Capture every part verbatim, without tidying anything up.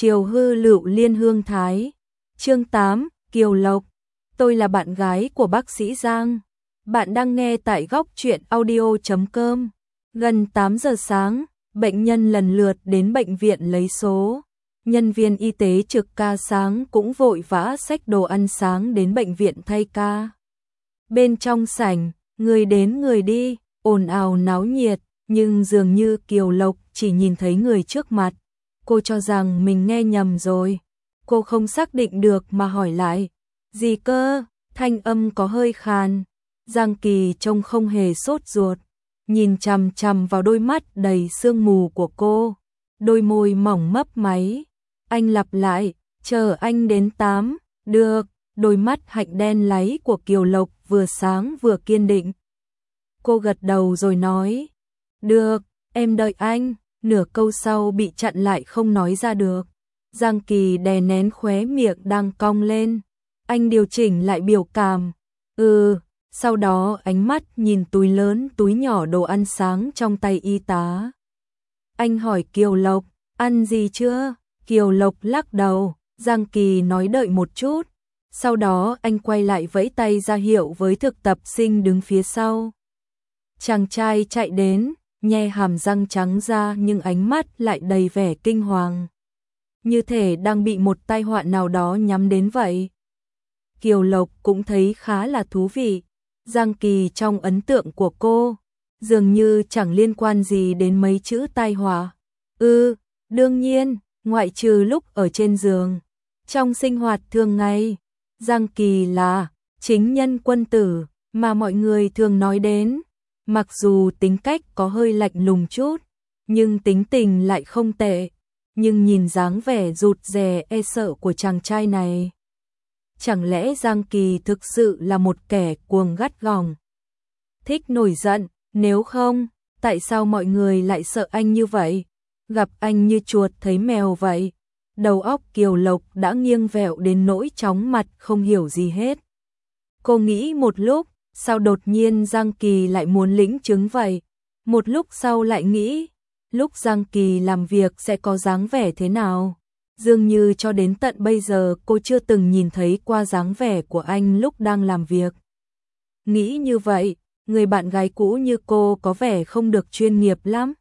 Triều hư lựu liên hương thái. Chương tám, Kiều Lộc. Tôi là bạn gái của bác sĩ Giang. Bạn đang nghe tại góc truyện audio chấm com. Gần tám giờ sáng, bệnh nhân lần lượt đến bệnh viện lấy số. Nhân viên y tế trực ca sáng cũng vội vã xách đồ ăn sáng đến bệnh viện thay ca. Bên trong sảnh, người đến người đi, ồn ào náo nhiệt, nhưng dường như Kiều Lộc chỉ nhìn thấy người trước mặt. Cô cho rằng mình nghe nhầm rồi. Cô không xác định được mà hỏi lại. Gì cơ? Thanh âm có hơi khàn. Giang Kỳ trông không hề sốt ruột, nhìn chằm chằm vào đôi mắt đầy sương mù của cô. Đôi môi mỏng mấp máy. Anh lặp lại, chờ anh đến tám. Được. Đôi mắt hạnh đen láy của Kiều Lộc vừa sáng vừa kiên định. Cô gật đầu rồi nói. Được, em đợi anh. Nửa câu sau bị chặn lại không nói ra được. Giang Kỳ đè nén khóe miệng đang cong lên. Anh điều chỉnh lại biểu cảm. Ừ, sau đó ánh mắt nhìn túi lớn túi nhỏ đồ ăn sáng trong tay y tá. Anh hỏi Kiều Lộc, ăn gì chưa? Kiều Lộc lắc đầu. Giang Kỳ nói đợi một chút. Sau đó anh quay lại vẫy tay ra hiệu với thực tập sinh đứng phía sau. Chàng trai chạy đến, nhe hàm răng trắng ra nhưng ánh mắt lại đầy vẻ kinh hoàng. Như thể đang bị một tai họa nào đó nhắm đến vậy. Kiều Lộc cũng thấy khá là thú vị. Giang Kỳ trong ấn tượng của cô, dường như chẳng liên quan gì đến mấy chữ tai họa. Ừ, đương nhiên, ngoại trừ lúc ở trên giường. Trong sinh hoạt thường ngày, Giang Kỳ là chính nhân quân tử mà mọi người thường nói đến. Mặc dù tính cách có hơi lạnh lùng chút, nhưng tính tình lại không tệ. Nhưng nhìn dáng vẻ rụt rè e sợ của chàng trai này, chẳng lẽ Giang Kỳ thực sự là một kẻ cuồng gắt gỏng, thích nổi giận? Nếu không, tại sao mọi người lại sợ anh như vậy? Gặp anh như chuột thấy mèo vậy. Đầu óc Kiều Lộc đã nghiêng vẹo đến nỗi chóng mặt không hiểu gì hết. Cô nghĩ một lúc, sao đột nhiên Giang Kỳ lại muốn lĩnh chứng vậy? Một lúc sau lại nghĩ, lúc Giang Kỳ làm việc sẽ có dáng vẻ thế nào? Dường như cho đến tận bây giờ cô chưa từng nhìn thấy qua dáng vẻ của anh lúc đang làm việc. Nghĩ như vậy, người bạn gái cũ như cô có vẻ không được chuyên nghiệp lắm.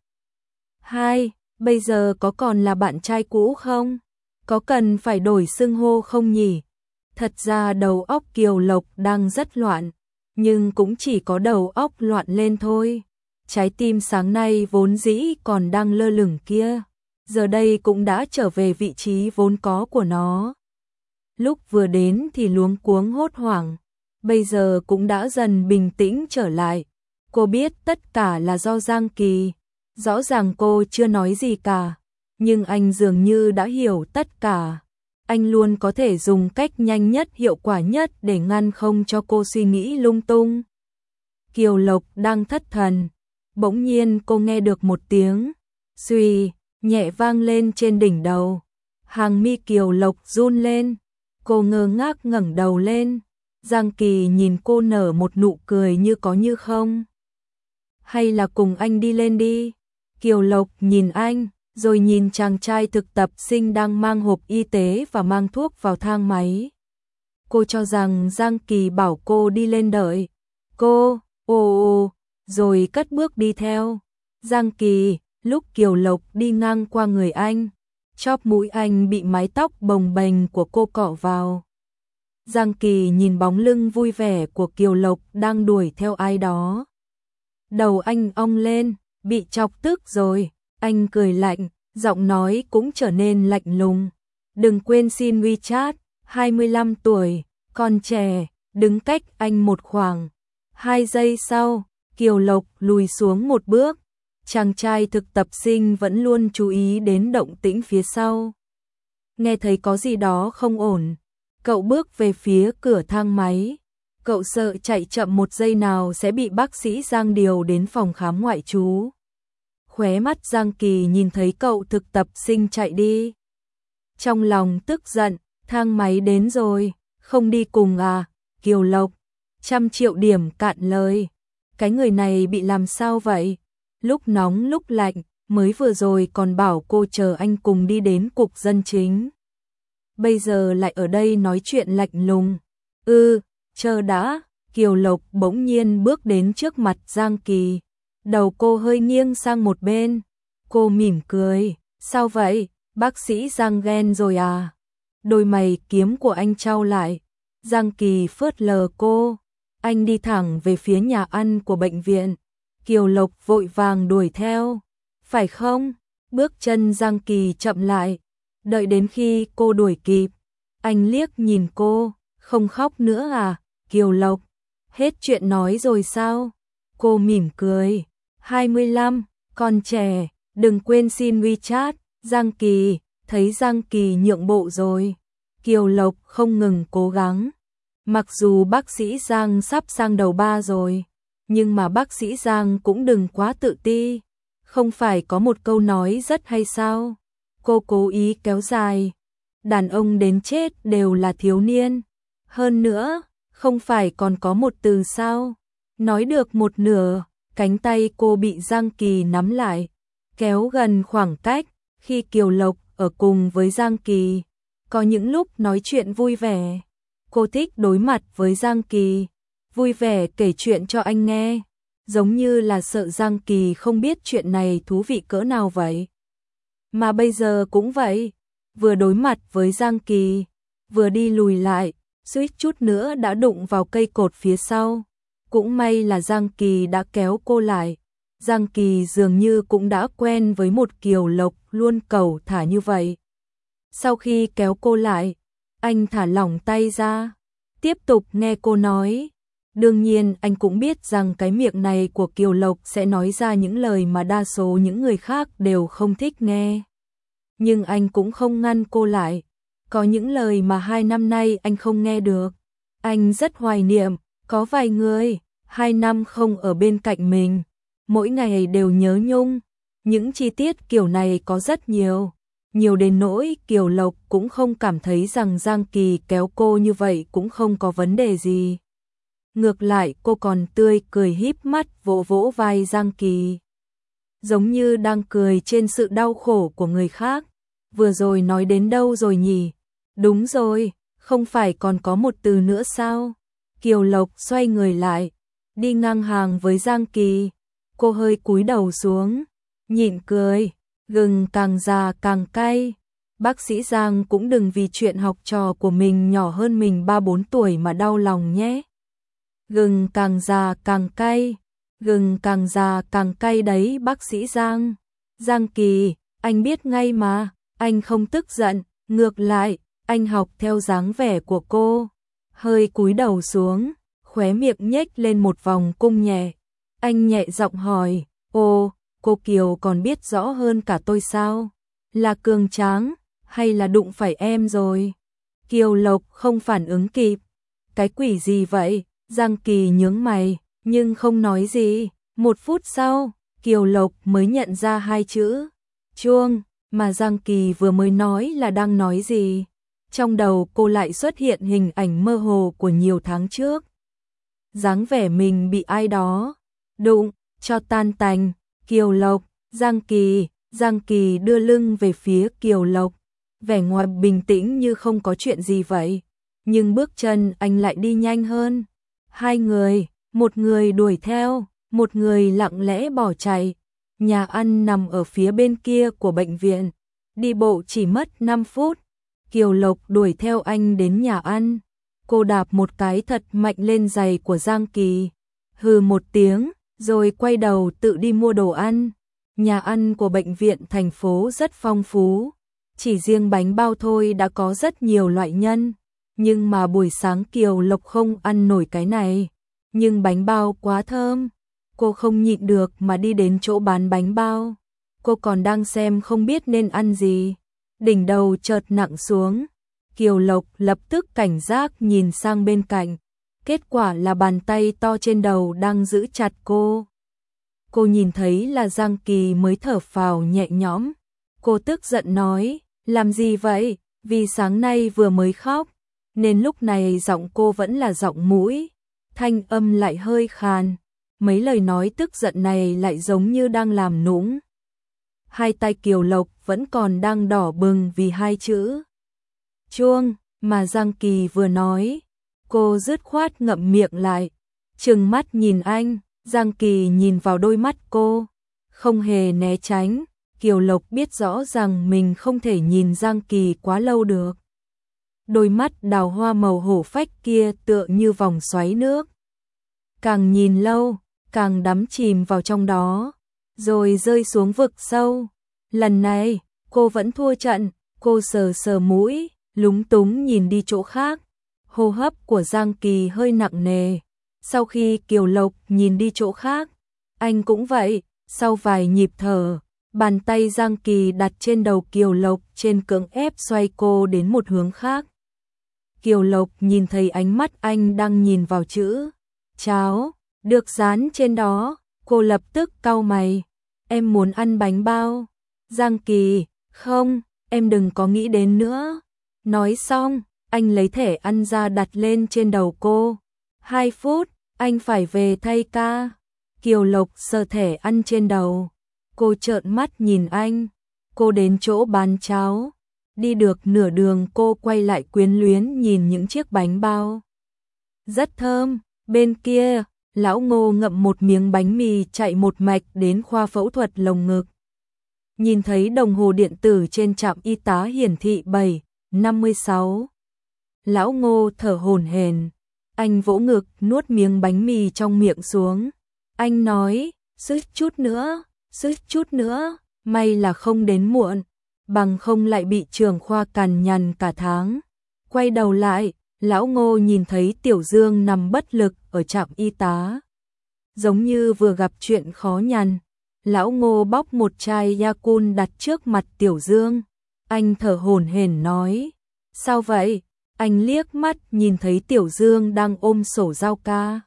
Hai, bây giờ có còn là bạn trai cũ không? Có cần phải đổi xưng hô không nhỉ? Thật ra đầu óc Kiều Lộc đang rất loạn, nhưng cũng chỉ có đầu óc loạn lên thôi. Trái tim sáng nay vốn dĩ còn đang lơ lửng kia, giờ đây cũng đã trở về vị trí vốn có của nó. Lúc vừa đến thì luống cuống hốt hoảng, bây giờ cũng đã dần bình tĩnh trở lại. Cô biết tất cả là do Giang Kỳ. Rõ ràng cô chưa nói gì cả, nhưng anh dường như đã hiểu tất cả. Anh luôn có thể dùng cách nhanh nhất hiệu quả nhất để ngăn không cho cô suy nghĩ lung tung. Kiều Lộc đang thất thần. Bỗng nhiên cô nghe được một tiếng xuy nhẹ vang lên trên đỉnh đầu. Hàng mi Kiều Lộc run lên. Cô ngơ ngác ngẩng đầu lên. Giang Kỳ nhìn cô nở một nụ cười như có như không. Hay là cùng anh đi lên đi? Kiều Lộc nhìn anh, rồi nhìn chàng trai thực tập sinh đang mang hộp y tế và mang thuốc vào thang máy. Cô cho rằng Giang Kỳ bảo cô đi lên đợi. Cô, ồ ồ, rồi cất bước đi theo. Giang Kỳ, lúc Kiều Lộc đi ngang qua người anh, chóp mũi anh bị mái tóc bồng bềnh của cô cọ vào. Giang Kỳ nhìn bóng lưng vui vẻ của Kiều Lộc đang đuổi theo ai đó. Đầu anh ong lên, bị chọc tức rồi. Anh cười lạnh, giọng nói cũng trở nên lạnh lùng. Đừng quên xin WeChat, hai mươi lăm tuổi, còn trẻ, đứng cách anh một khoảng. Hai giây sau, Kiều Lộc lùi xuống một bước. Chàng trai thực tập sinh vẫn luôn chú ý đến động tĩnh phía sau. Nghe thấy có gì đó không ổn, cậu bước về phía cửa thang máy. Cậu sợ chạy chậm một giây nào sẽ bị bác sĩ Giang điều đến phòng khám ngoại trú. Khóe mắt Giang Kỳ nhìn thấy cậu thực tập sinh chạy đi. Trong lòng tức giận, thang máy đến rồi, không đi cùng à? Kiều Lộc, trăm triệu điểm cạn lời. Cái người này bị làm sao vậy? Lúc nóng lúc lạnh, mới vừa rồi còn bảo cô chờ anh cùng đi đến cục dân chính. Bây giờ lại ở đây nói chuyện lạnh lùng. Ừ, chờ đã. Kiều Lộc bỗng nhiên bước đến trước mặt Giang Kỳ. Đầu cô hơi nghiêng sang một bên. Cô mỉm cười. Sao vậy? Bác sĩ Giang ghen rồi à? Đôi mày kiếm của anh chau lại. Giang Kỳ phớt lờ cô. Anh đi thẳng về phía nhà ăn của bệnh viện. Kiều Lộc vội vàng đuổi theo. Phải không? Bước chân Giang Kỳ chậm lại. Đợi đến khi cô đuổi kịp. Anh liếc nhìn cô. Không khóc nữa à? Kiều Lộc. Hết chuyện nói rồi sao? Cô mỉm cười. hai mươi lăm, còn trẻ. Đừng quên xin WeChat. Giang Kỳ. Thấy Giang Kỳ nhượng bộ rồi. Kiều Lộc không ngừng cố gắng. Mặc dù bác sĩ Giang sắp sang đầu ba rồi, nhưng mà bác sĩ Giang cũng đừng quá tự ti. Không phải có một câu nói rất hay sao? Cô cố ý kéo dài. Đàn ông đến chết đều là thiếu niên. Hơn nữa, không phải còn có một từ sao? Nói được một nửa, cánh tay cô bị Giang Kỳ nắm lại, kéo gần khoảng cách. Khi Kiều Lộc ở cùng với Giang Kỳ, có những lúc nói chuyện vui vẻ. Cô thích đối mặt với Giang Kỳ, vui vẻ kể chuyện cho anh nghe, giống như là sợ Giang Kỳ không biết chuyện này thú vị cỡ nào vậy. Mà bây giờ cũng vậy, vừa đối mặt với Giang Kỳ, vừa đi lùi lại, suýt chút nữa đã đụng vào cây cột phía sau. Cũng may là Giang Kỳ đã kéo cô lại. Giang Kỳ dường như cũng đã quen với một Kiều Lộc luôn cẩu thả như vậy. Sau khi kéo cô lại, anh thả lỏng tay ra, tiếp tục nghe cô nói. Đương nhiên anh cũng biết rằng cái miệng này của Kiều Lộc sẽ nói ra những lời mà đa số những người khác đều không thích nghe. Nhưng anh cũng không ngăn cô lại. Có những lời mà hai năm nay anh không nghe được. Anh rất hoài niệm, có vài người, hai năm không ở bên cạnh mình, mỗi ngày đều nhớ nhung. Những chi tiết kiểu này có rất nhiều. Nhiều đến nỗi Kiều Lộc cũng không cảm thấy rằng Giang Kỳ kéo cô như vậy cũng không có vấn đề gì. Ngược lại cô còn tươi cười híp mắt vỗ vỗ vai Giang Kỳ. Giống như đang cười trên sự đau khổ của người khác. Vừa rồi nói đến đâu rồi nhỉ? Đúng rồi, không phải còn có một từ nữa sao? Kiều Lộc xoay người lại, đi ngang hàng với Giang Kỳ. Cô hơi cúi đầu xuống, nhịn cười. Gừng càng già càng cay. Bác sĩ Giang cũng đừng vì chuyện học trò của mình nhỏ hơn mình ba bốn tuổi mà đau lòng nhé. Gừng càng già càng cay. Gừng càng già càng cay đấy bác sĩ Giang. Giang Kỳ, anh biết ngay mà. Anh không tức giận. Ngược lại, anh học theo dáng vẻ của cô. Hơi cúi đầu xuống, khóe miệng nhếch lên một vòng cung nhẹ. Anh nhẹ giọng hỏi, ô, cô Kiều còn biết rõ hơn cả tôi sao? Là cường tráng, hay là đụng phải em rồi? Kiều Lộc không phản ứng kịp. Cái quỷ gì vậy? Giang Kỳ nhướng mày, nhưng không nói gì. Một phút sau, Kiều Lộc mới nhận ra hai chữ chuông mà Giang Kỳ vừa mới nói là đang nói gì. Trong đầu cô lại xuất hiện hình ảnh mơ hồ của nhiều tháng trước. Dáng vẻ mình bị ai đó đụng cho tan tành. Kiều Lộc, Giang Kỳ, Giang Kỳ đưa lưng về phía Kiều Lộc, vẻ ngoài bình tĩnh như không có chuyện gì vậy, nhưng bước chân anh lại đi nhanh hơn. Hai người, một người đuổi theo, một người lặng lẽ bỏ chạy. Nhà ăn nằm ở phía bên kia của bệnh viện, đi bộ chỉ mất năm phút. Kiều Lộc đuổi theo anh đến nhà ăn. Cô đạp một cái thật mạnh lên giày của Giang Kỳ, hừ một tiếng, rồi quay đầu tự đi mua đồ ăn. Nhà ăn của bệnh viện thành phố rất phong phú, chỉ riêng bánh bao thôi đã có rất nhiều loại nhân. Nhưng mà buổi sáng Kiều Lộc không ăn nổi cái này, nhưng bánh bao quá thơm. Cô không nhịn được mà đi đến chỗ bán bánh bao. Cô còn đang xem không biết nên ăn gì. Đỉnh đầu chợt nặng xuống. Kiều Lộc lập tức cảnh giác nhìn sang bên cạnh. Kết quả là bàn tay to trên đầu đang giữ chặt cô. Cô nhìn thấy là Giang Kỳ mới thở phào nhẹ nhõm. Cô tức giận nói, làm gì vậy? Vì sáng nay vừa mới khóc, nên lúc này giọng cô vẫn là giọng mũi, thanh âm lại hơi khàn. Mấy lời nói tức giận này lại giống như đang làm nũng. hai tay Kiều Lộc vẫn còn đang đỏ bừng vì hai chữ chuông mà Giang Kỳ vừa nói. Cô dứt khoát ngậm miệng lại, trừng mắt nhìn anh. Giang Kỳ nhìn vào đôi mắt cô, không hề né tránh. Kiều Lộc biết rõ rằng mình không thể nhìn Giang Kỳ quá lâu được. Đôi mắt đào hoa màu hổ phách kia tựa như vòng xoáy nước. Càng nhìn lâu, càng đắm chìm vào trong đó, rồi rơi xuống vực sâu. Lần này, cô vẫn thua trận. Cô sờ sờ mũi, lúng túng nhìn đi chỗ khác. Hô hấp của Giang Kỳ hơi nặng nề. Sau khi Kiều Lộc nhìn đi chỗ khác, anh cũng vậy. Sau vài nhịp thở, bàn tay Giang Kỳ đặt trên đầu Kiều Lộc, trên cưỡng ép xoay cô đến một hướng khác. Kiều Lộc nhìn thấy ánh mắt anh đang nhìn vào chữ cháo được dán trên đó, cô lập tức cau mày. Em muốn ăn bánh bao. Giang Kỳ, không, em đừng có nghĩ đến nữa. Nói xong, anh lấy thẻ ăn ra đặt lên trên đầu cô. Hai phút, anh phải về thay ca. Kiều Lộc sờ thẻ ăn trên đầu. Cô trợn mắt nhìn anh. Cô đến chỗ bán cháo. Đi được nửa đường cô quay lại quyến luyến nhìn những chiếc bánh bao. Rất thơm. Bên kia, lão Ngô ngậm một miếng bánh mì chạy một mạch đến khoa phẫu thuật lồng ngực. Nhìn thấy đồng hồ điện tử trên trạm y tá hiển thị bảy năm mươi sáu. Lão Ngô thở hổn hển. Anh vỗ ngực nuốt miếng bánh mì trong miệng xuống. Anh nói, suýt chút nữa, suýt chút nữa, may là không đến muộn, bằng không lại bị trưởng khoa cằn nhằn cả tháng. Quay đầu lại, lão Ngô nhìn thấy Tiểu Dương nằm bất lực ở trạm y tá. Giống như vừa gặp chuyện khó nhằn. Lão Ngô bóc một chai Yakult đặt trước mặt Tiểu Dương. Anh thở hổn hển nói, sao vậy? Anh liếc mắt nhìn thấy Tiểu Dương đang ôm sổ giao ca.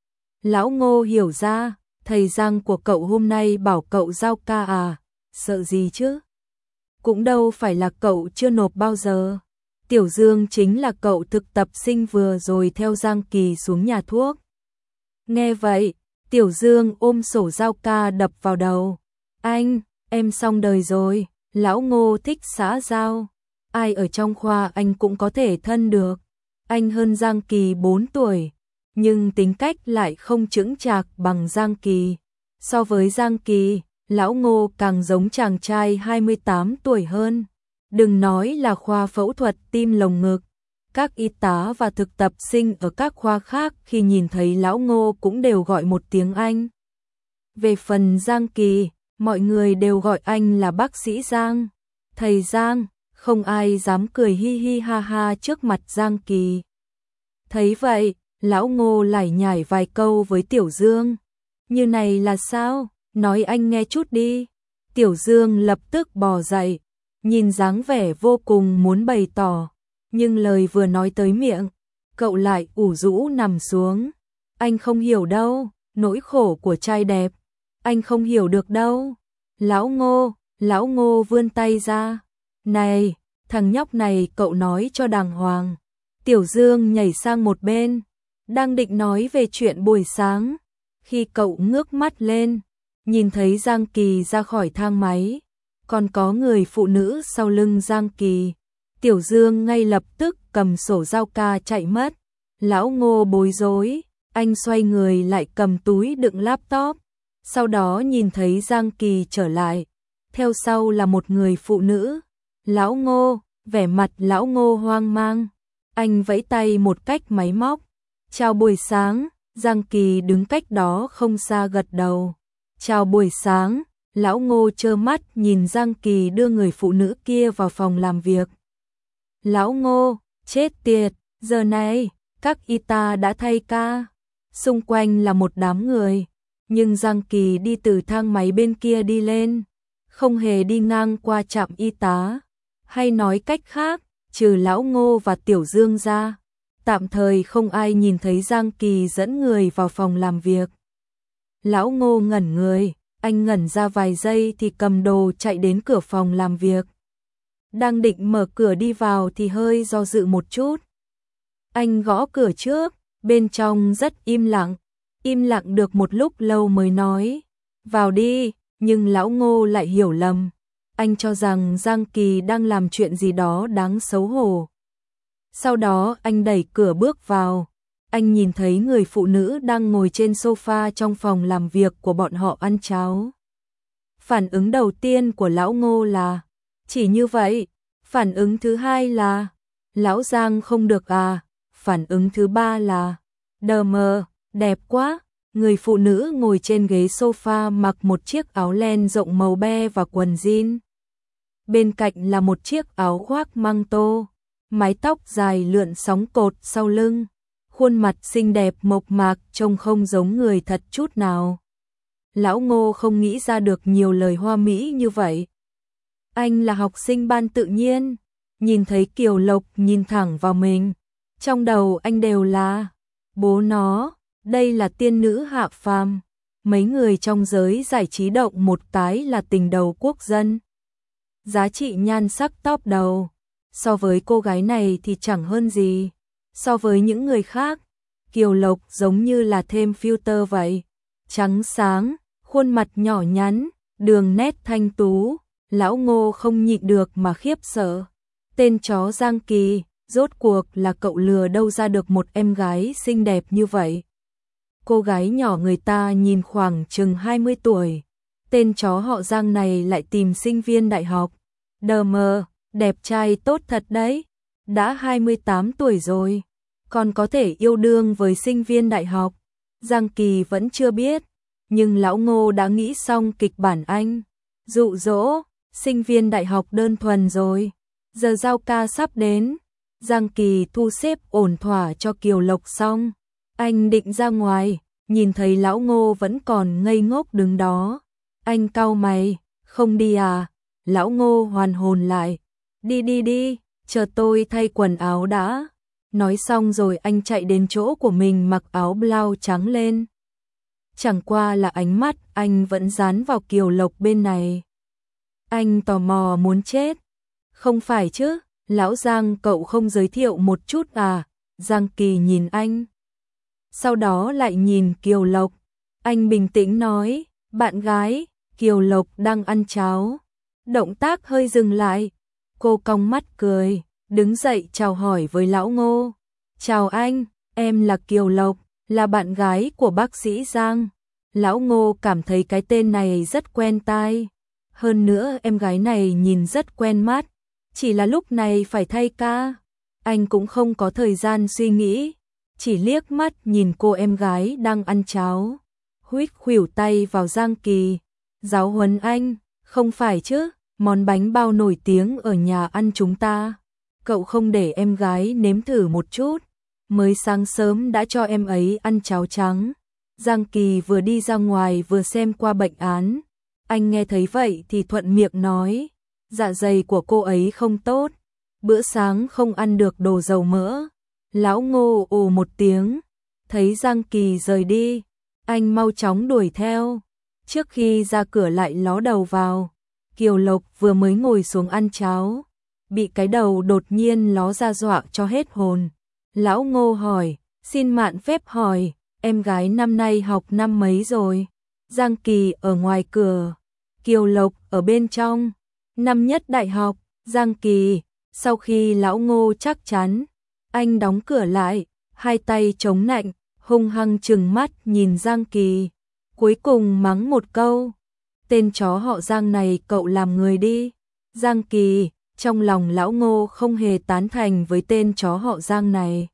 Lão Ngô hiểu ra, thầy Giang của cậu hôm nay bảo cậu giao ca à, sợ gì chứ? Cũng đâu phải là cậu chưa nộp bao giờ. Tiểu Dương chính là cậu thực tập sinh vừa rồi theo Giang Kỳ xuống nhà thuốc. Nghe vậy, Tiểu Dương ôm sổ giao ca đập vào đầu. Anh, em xong đời rồi. Lão Ngô thích xã giao. Ai ở trong khoa anh cũng có thể thân được. Anh hơn Giang Kỳ bốn tuổi, nhưng tính cách lại không chững chạc bằng Giang Kỳ. So với Giang Kỳ, Lão Ngô càng giống chàng trai hai mươi tám tuổi hơn. Đừng nói là khoa phẫu thuật tim lồng ngực, các y tá và thực tập sinh ở các khoa khác khi nhìn thấy Lão Ngô cũng đều gọi một tiếng anh. Về phần Giang Kỳ, mọi người đều gọi anh là bác sĩ Giang, thầy Giang, không ai dám cười hi hi ha ha trước mặt Giang Kỳ. Thấy vậy, Lão Ngô lải nhải vài câu với Tiểu Dương. Như này là sao? Nói anh nghe chút đi. Tiểu Dương lập tức bò dậy, nhìn dáng vẻ vô cùng muốn bày tỏ, nhưng lời vừa nói tới miệng, cậu lại ủ rũ nằm xuống. Anh không hiểu đâu, nỗi khổ của trai đẹp, anh không hiểu được đâu. Lão Ngô, Lão Ngô vươn tay ra. Này, thằng nhóc này cậu nói cho đàng hoàng. Tiểu Dương nhảy sang một bên, đang định nói về chuyện buổi sáng, khi cậu ngước mắt lên, nhìn thấy Giang Kỳ ra khỏi thang máy, còn có người phụ nữ sau lưng Giang Kỳ. Tiểu Dương ngay lập tức cầm sổ giao ca chạy mất. Lão Ngô bối rối, anh xoay người lại cầm túi đựng laptop, sau đó nhìn thấy Giang Kỳ trở lại, theo sau là một người phụ nữ. Lão Ngô, vẻ mặt Lão Ngô hoang mang, anh vẫy tay một cách máy móc. Chào buổi sáng. Giang Kỳ đứng cách đó không xa gật đầu. Chào buổi sáng. Lão Ngô trơ mắt nhìn Giang Kỳ đưa người phụ nữ kia vào phòng làm việc. Lão Ngô, chết tiệt, giờ này, các y tá đã thay ca. Xung quanh là một đám người, nhưng Giang Kỳ đi từ thang máy bên kia đi lên, không hề đi ngang qua trạm y tá. Hay nói cách khác, trừ Lão Ngô và Tiểu Dương ra, tạm thời không ai nhìn thấy Giang Kỳ dẫn người vào phòng làm việc. Lão Ngô ngẩn người, anh ngẩn ra vài giây thì cầm đồ chạy đến cửa phòng làm việc. Đang định mở cửa đi vào thì hơi do dự một chút. Anh gõ cửa trước, bên trong rất im lặng, im lặng được một lúc lâu mới nói, vào đi, nhưng Lão Ngô lại hiểu lầm, Anh cho rằng Giang Kỳ đang làm chuyện gì đó đáng xấu hổ. Sau đó anh đẩy cửa bước vào. Anh nhìn thấy người phụ nữ đang ngồi trên sofa trong phòng làm việc của bọn họ ăn cháo. Phản ứng đầu tiên của lão Ngô là chỉ như vậy. Phản ứng thứ hai là lão Giang không được à. Phản ứng thứ ba là đờ mờ, đẹp quá. Người phụ nữ ngồi trên ghế sofa mặc một chiếc áo len rộng màu be và quần jean. Bên cạnh là một chiếc áo khoác măng tô, mái tóc dài lượn sóng cột sau lưng, khuôn mặt xinh đẹp mộc mạc trông không giống người thật chút nào. Lão Ngô không nghĩ ra được nhiều lời hoa mỹ như vậy. Anh là học sinh ban tự nhiên, nhìn thấy Kiều Lộc nhìn thẳng vào mình, trong đầu anh đều là bố nó, đây là tiên nữ hạ phàm. Mấy người trong giới giải trí động một cái là tình đầu quốc dân. Giá trị nhan sắc top đầu, so với cô gái này thì chẳng hơn gì. So với những người khác, Kiều Lộc giống như là thêm filter vậy. Trắng sáng, khuôn mặt nhỏ nhắn, đường nét thanh tú, lão Ngô không nhịn được mà khiếp sợ. Tên chó Giang Kỳ, rốt cuộc là cậu lừa đâu ra được một em gái xinh đẹp như vậy. Cô gái nhỏ người ta nhìn khoảng chừng hai mươi tuổi. Tên chó họ Giang này lại tìm sinh viên đại học. Đờ mờ, đẹp trai tốt thật đấy. Đã hai mươi tám tuổi rồi, còn có thể yêu đương với sinh viên đại học. Giang Kỳ vẫn chưa biết, nhưng lão Ngô đã nghĩ xong kịch bản anh. Dụ dỗ, sinh viên đại học đơn thuần rồi. Giờ giao ca sắp đến. Giang Kỳ thu xếp ổn thỏa cho Kiều Lộc xong. Anh định ra ngoài, nhìn thấy lão Ngô vẫn còn ngây ngốc đứng đó. Anh cau mày, không đi à? Lão Ngô hoàn hồn lại. Đi đi đi, chờ tôi thay quần áo đã. Nói xong rồi anh chạy đến chỗ của mình mặc áo blau trắng lên. Chẳng qua là ánh mắt anh vẫn dán vào Kiều Lộc bên này. Anh tò mò muốn chết. Không phải chứ, lão Giang cậu không giới thiệu một chút à? Giang Kỳ nhìn anh. Sau đó lại nhìn Kiều Lộc. Anh bình tĩnh nói, bạn gái. Kiều Lộc đang ăn cháo. Động tác hơi dừng lại. Cô cong mắt cười, đứng dậy chào hỏi với lão Ngô. Chào anh, em là Kiều Lộc, là bạn gái của bác sĩ Giang. Lão Ngô cảm thấy cái tên này rất quen tai. Hơn nữa em gái này nhìn rất quen mắt. Chỉ là lúc này phải thay ca. Anh cũng không có thời gian suy nghĩ. Chỉ liếc mắt nhìn cô em gái đang ăn cháo. Huýt khuỷu tay vào Giang Kỳ. Giáo huấn anh, không phải chứ, món bánh bao nổi tiếng ở nhà ăn chúng ta. Cậu không để em gái nếm thử một chút. Mới sáng sớm đã cho em ấy ăn cháo trắng. Giang Kỳ vừa đi ra ngoài vừa xem qua bệnh án. Anh nghe thấy vậy thì thuận miệng nói. Dạ dày của cô ấy không tốt. Bữa sáng không ăn được đồ dầu mỡ. Lão Ngô ồ một tiếng. Thấy Giang Kỳ rời đi, anh mau chóng đuổi theo. Trước khi ra cửa lại ló đầu vào. Kiều Lộc vừa mới ngồi xuống ăn cháo, bị cái đầu đột nhiên ló ra dọa cho hết hồn. Lão Ngô hỏi, xin mạn phép hỏi, em gái năm nay học năm mấy rồi? Giang Kỳ ở ngoài cửa, Kiều Lộc ở bên trong. Năm nhất đại học. Giang Kỳ. Sau khi lão Ngô chắc chắn, anh đóng cửa lại, hai tay chống nạnh, hung hăng trừng mắt nhìn Giang Kỳ. Cuối cùng mắng một câu, tên chó họ Giang này cậu làm người đi. Giang Kỳ, trong lòng lão Ngô không hề tán thành với tên chó họ Giang này.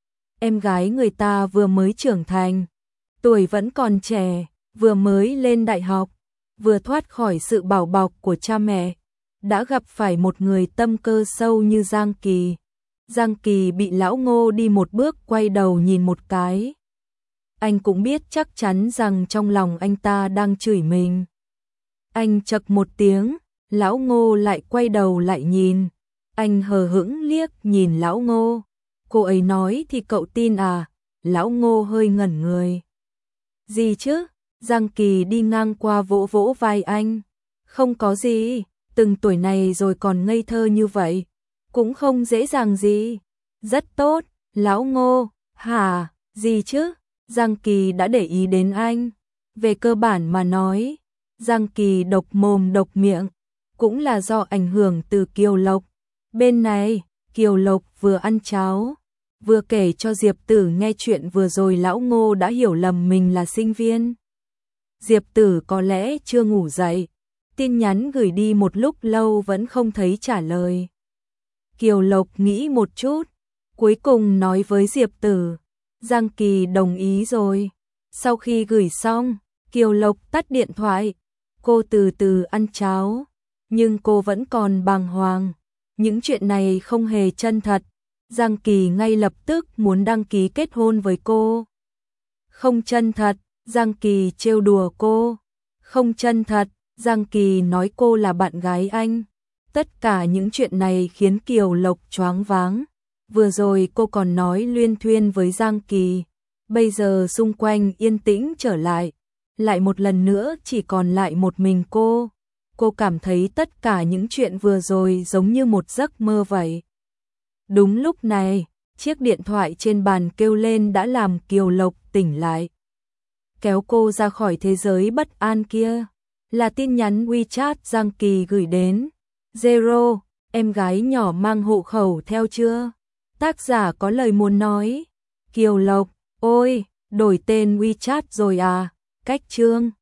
Em gái người ta vừa mới trưởng thành, tuổi vẫn còn trẻ, vừa mới lên đại học, vừa thoát khỏi sự bảo bọc của cha mẹ, đã gặp phải một người tâm cơ sâu như Giang Kỳ. Giang Kỳ bị lão Ngô đi một bước quay đầu nhìn một cái. Anh cũng biết chắc chắn rằng trong lòng anh ta đang chửi mình. Anh chậc một tiếng, lão Ngô lại quay đầu lại nhìn. Anh hờ hững liếc nhìn lão Ngô. Cô ấy nói thì cậu tin à? Lão Ngô hơi ngẩn người. Gì chứ? Giang Kỳ đi ngang qua vỗ vỗ vai anh. Không có gì, từng tuổi này rồi còn ngây thơ như vậy. Cũng không dễ dàng gì. Rất tốt, lão Ngô. Hả, gì chứ? Giang Kỳ đã để ý đến anh. Về cơ bản mà nói, Giang Kỳ độc mồm độc miệng. cũng là do ảnh hưởng từ Kiều Lộc. Bên này, Kiều Lộc vừa ăn cháo, vừa kể cho Diệp Tử nghe chuyện vừa rồi lão Ngô đã hiểu lầm mình là sinh viên. Diệp Tử có lẽ chưa ngủ dậy, tin nhắn gửi đi một lúc lâu vẫn không thấy trả lời. Kiều Lộc nghĩ một chút, cuối cùng nói với Diệp Tử, Giang Kỳ đồng ý rồi. Sau khi gửi xong, Kiều Lộc tắt điện thoại, cô từ từ ăn cháo, nhưng cô vẫn còn bàng hoàng. Những chuyện này không hề chân thật, Giang Kỳ ngay lập tức muốn đăng ký kết hôn với cô. Không chân thật, Giang Kỳ trêu đùa cô. Không chân thật, Giang Kỳ nói cô là bạn gái anh. Tất cả những chuyện này khiến Kiều Lộc choáng váng. Vừa rồi cô còn nói luyên thuyên với Giang Kỳ, bây giờ xung quanh yên tĩnh trở lại, lại một lần nữa chỉ còn lại một mình cô. Cô cảm thấy tất cả những chuyện vừa rồi giống như một giấc mơ vậy. Đúng lúc này, chiếc điện thoại trên bàn kêu lên đã làm Kiều Lộc tỉnh lại. Kéo cô ra khỏi thế giới bất an kia, là tin nhắn WeChat Giang Kỳ gửi đến. Zero, em gái nhỏ mang hộ khẩu theo chưa? Tác giả có lời muốn nói. Kiều Lộc, ôi, đổi tên WeChat rồi à? Cách chương.